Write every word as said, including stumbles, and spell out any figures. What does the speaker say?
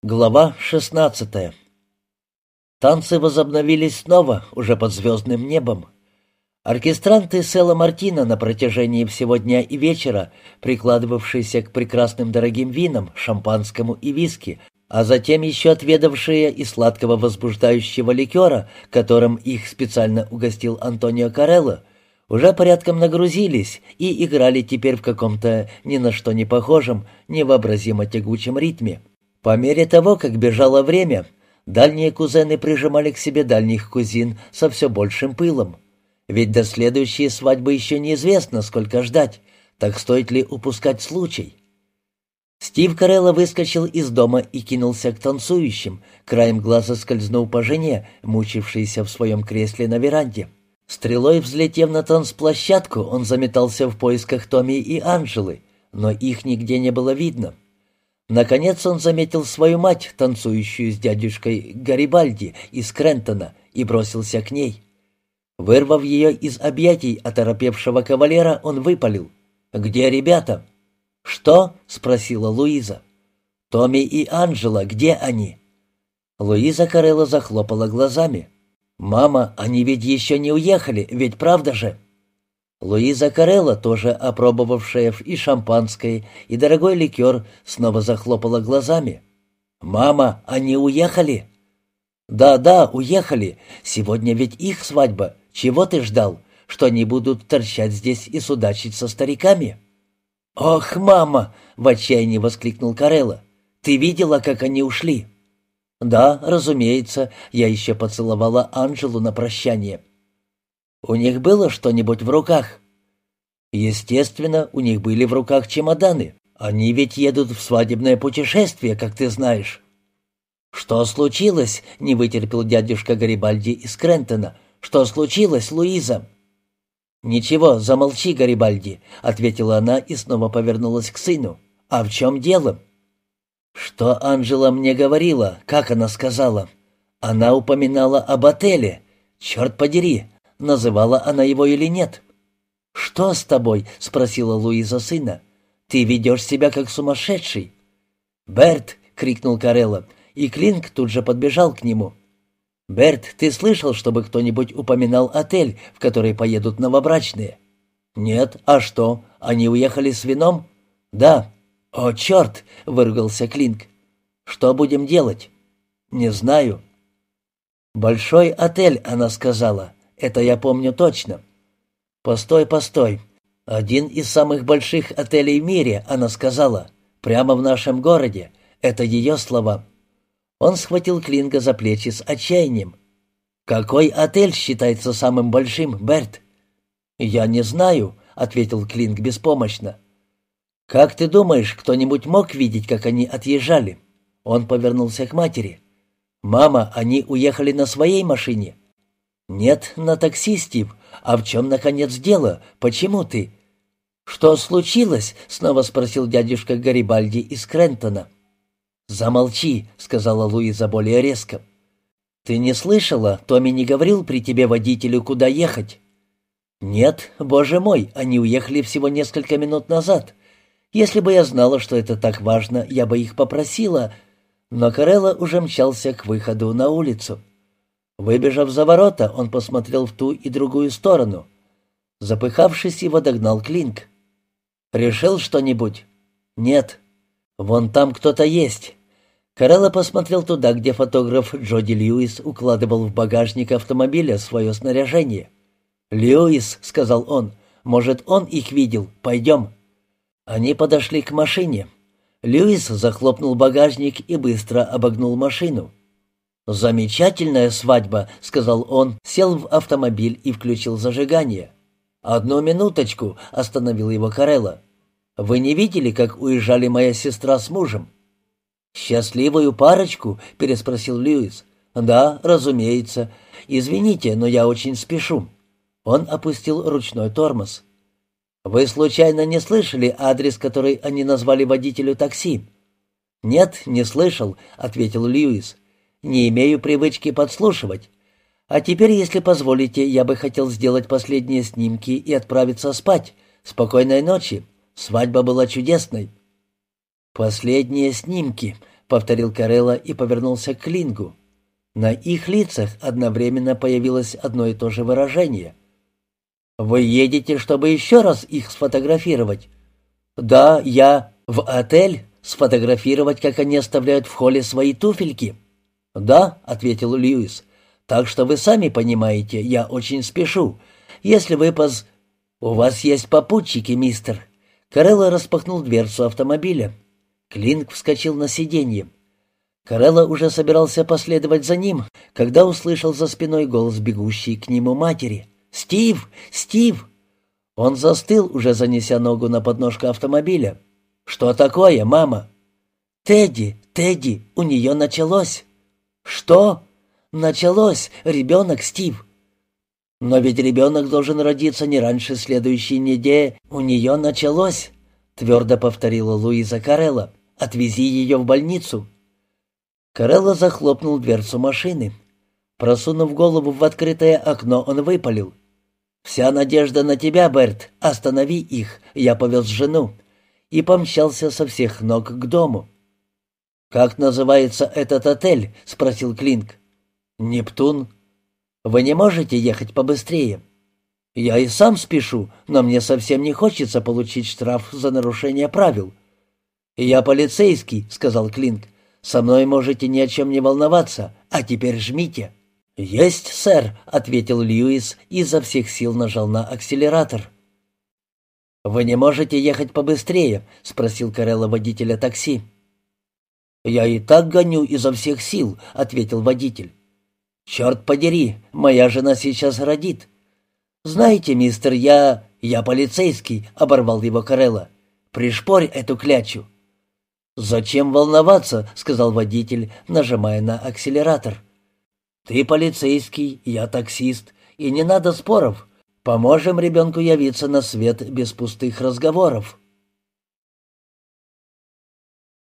Глава шестнадцатая. Танцы возобновились снова, уже под звездным небом. Оркестранты Сэла Мартина на протяжении всего дня и вечера, прикладывавшиеся к прекрасным дорогим винам, шампанскому и виски, а затем еще отведавшие и сладкого возбуждающего ликера, которым их специально угостил Антонио Карелло, уже порядком нагрузились и играли теперь в каком-то ни на что не похожем, невообразимо тягучем ритме. По мере того, как бежало время, дальние кузены прижимали к себе дальних кузин со все большим пылом. Ведь до следующей свадьбы еще неизвестно, сколько ждать, так стоит ли упускать случай. Стив Карелло выскочил из дома и кинулся к танцующим, краем глаза скользнув по жене, мучившейся в своем кресле на веранде. Стрелой взлетев на танцплощадку, он заметался в поисках Томми и Анжелы, но их нигде не было видно. Наконец он заметил свою мать, танцующую с дядюшкой Гарибальди из Крентона, и бросился к ней. Вырвав ее из объятий оторопевшего кавалера, он выпалил: «Где ребята?» «Что?» — спросила Луиза. «Томми и Анжела, где они?» Луиза Карелло захлопала глазами. «Мама, они ведь еще не уехали, ведь правда же?» Луиза Карелло, тоже опробовавшая и шампанское, и дорогой ликер, снова захлопала глазами. «Мама, они уехали?» «Да-да, уехали. Сегодня ведь их свадьба. Чего ты ждал? Что они будут торчать здесь и судачить со стариками?» «Ох, мама!» — в отчаянии воскликнул Карелло. «Ты видела, как они ушли?» «Да, разумеется, я еще поцеловала Анжелу на прощание». «У них было что-нибудь в руках?» «Естественно, у них были в руках чемоданы. Они ведь едут в свадебное путешествие, как ты знаешь». «Что случилось?» — не вытерпел дядюшка Гарибальди из Крентона. «Что случилось, Луиза?» «Ничего, замолчи, Гарибальди», — ответила она и снова повернулась к сыну. «А в чем дело?» «Что Анжела мне говорила? Как она сказала?» «Она упоминала об отеле. Черт подери, называла она его или нет?» «Что с тобой?» — спросила Луиза сына. «Ты ведешь себя как сумасшедший». «Берт!» — крикнул Карелло, и Клинк тут же подбежал к нему. «Берт, ты слышал, чтобы кто-нибудь упоминал отель, в который поедут новобрачные?» «Нет. А что, они уехали с вином?» «Да». «О, черт!» — выругался Клинк. «Что будем делать?» «Не знаю». «Большой отель», — она сказала. «Это я помню точно». «Постой, постой. Один из самых больших отелей в мире», — она сказала. «Прямо в нашем городе. Это ее слова». Он схватил Клинка за плечи с отчаянием. «Какой отель считается самым большим, Берт?» «Я не знаю», — ответил Клинк беспомощно. «Как ты думаешь, кто-нибудь мог видеть, как они отъезжали?» Он повернулся к матери. «Мама, они уехали на своей машине?» «Нет, на такси, Стив. А в чем, наконец, дело? Почему ты?» «Что случилось?» — снова спросил дядюшка Гарибальди из Крентона. «Замолчи», — сказала Луиза более резко. «Ты не слышала? Томми не говорил при тебе водителю, куда ехать?» «Нет, боже мой, они уехали всего несколько минут назад. Если бы я знала, что это так важно, я бы их попросила». Но Карелло уже мчался к выходу на улицу. Выбежав за ворота, он посмотрел в ту и другую сторону. Запыхавшись, его догнал Клинк. «Решил что-нибудь?» «Нет». «Вон там кто-то есть». Карелло посмотрел туда, где фотограф Джоди Льюис укладывал в багажник автомобиля свое снаряжение. «Льюис», — сказал он, — «может, он их видел? Пойдем». Они подошли к машине. Льюис захлопнул багажник и быстро обогнул машину. «Замечательная свадьба», — сказал он, сел в автомобиль и включил зажигание. «Одну минуточку», — остановил его Карелло. «Вы не видели, как уезжали моя сестра с мужем?» «Счастливую парочку?» — переспросил Льюис. «Да, разумеется. Извините, но я очень спешу». Он опустил ручной тормоз. «Вы случайно не слышали адрес, который они назвали водителю такси?» «Нет, не слышал», — ответил Льюис. «Не имею привычки подслушивать. А теперь, если позволите, я бы хотел сделать последние снимки и отправиться спать. Спокойной ночи. Свадьба была чудесной». «Последние снимки», — повторил Карелла и повернулся к Клингу. На их лицах одновременно появилось одно и то же выражение. «Вы едете, чтобы еще раз их сфотографировать?» «Да, я в отель сфотографировать, как они оставляют в холле свои туфельки». «Да», — ответил Льюис, — «так что вы сами понимаете, я очень спешу. Если вы поз... «У вас есть попутчики, мистер». Карелла распахнул дверцу автомобиля. Клинк вскочил на сиденье. Карелла уже собирался последовать за ним, когда услышал за спиной голос бегущей к нему матери. «Стив! Стив!» Он застыл, уже занеся ногу на подножку автомобиля. «Что такое, мама?» «Тедди! Тедди! У нее началось!» «Что?» «Началось! Ребенок, Стив!» «Но ведь ребенок должен родиться не раньше следующей недели. У нее началось!» — твердо повторила Луиза Карелла. «Отвези ее в больницу!» Карелла захлопнул дверцу машины. Просунув голову в открытое окно, он выпалил: «Вся надежда на тебя, Берт. Останови их. Я повез жену». И помчался со всех ног к дому. «Как называется этот отель?» — спросил Клинк. «Нептун». «Вы не можете ехать побыстрее?» «Я и сам спешу, но мне совсем не хочется получить штраф за нарушение правил». «Я полицейский», — сказал Клинк. «Со мной можете ни о чем не волноваться, а теперь жмите». «Есть, сэр», — ответил Льюис и изо всех сил нажал на акселератор. «Вы не можете ехать побыстрее?» — спросил Карелла водителя такси. «Я и так гоню изо всех сил», — ответил водитель. «Черт подери, моя жена сейчас родит». «Знаете, мистер, я... я полицейский», — оборвал его Карелла. «Пришпорь эту клячу». «Зачем волноваться?» — сказал водитель, нажимая на акселератор. «Ты полицейский, я таксист, и не надо споров. Поможем ребенку явиться на свет без пустых разговоров».